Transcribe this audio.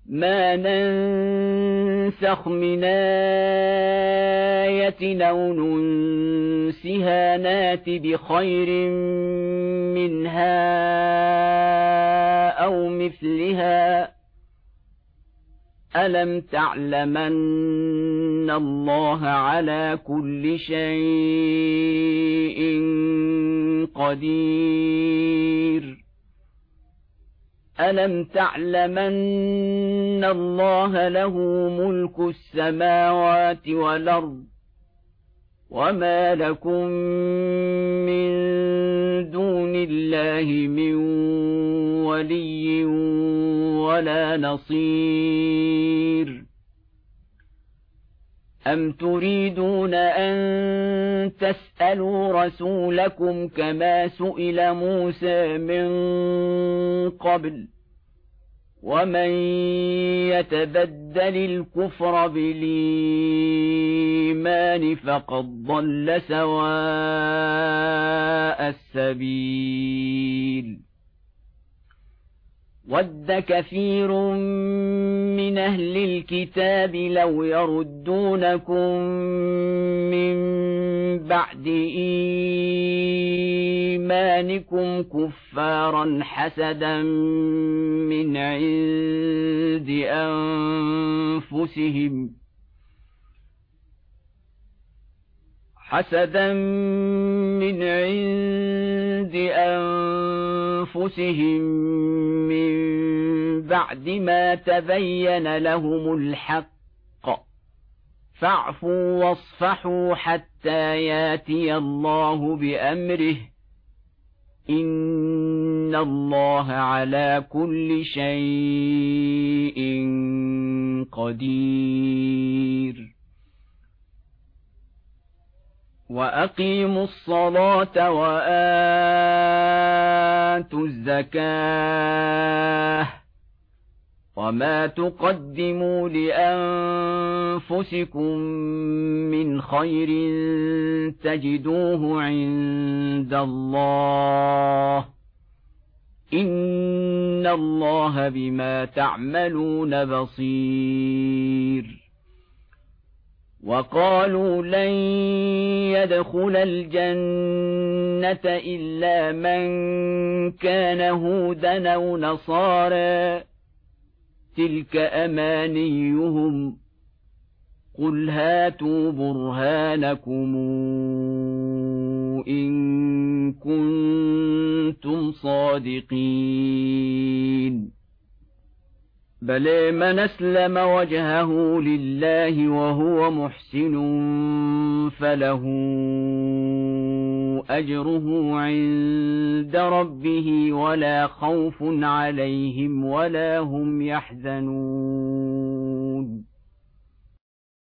ما ننسخ من آية أو ننسها نات بخير منها أو مثلها ألم تعلمن الله على كل شيء قدير ألم تعلمن الله له ملك السماوات والأرض وما لكم من دون الله من ولي ولا نصير أم تريدون أن تسألوا رسولكم كما سئل موسى من قبل ومن يتبدل الكفر بالإيمان فقد ضل سواء السبيل ود كثير من أهل الكتاب لو يردونكم من بعد إيمانكم كفارا حسدا من عند أنفسهم من بعد ما تبين لهم الحق فاعفوا واصفحوا حتى ياتي الله بأمره إن الله على كل شيء قدير وأقيموا الصلاة وآتوا الزكاة وما تقدموا لأنفسكم من خير تجدوه عند الله إن الله بما تعملون بصير وقالوا لن يدخل الجنة إلا من كان هودا أو نصارى تلك أمانيهم قل هاتوا برهانكم إن كنتم صادقين بلى من أسلم وجهه لله وهو محسن فله أجره عند ربه ولا خوف عليهم ولا هم يحزنون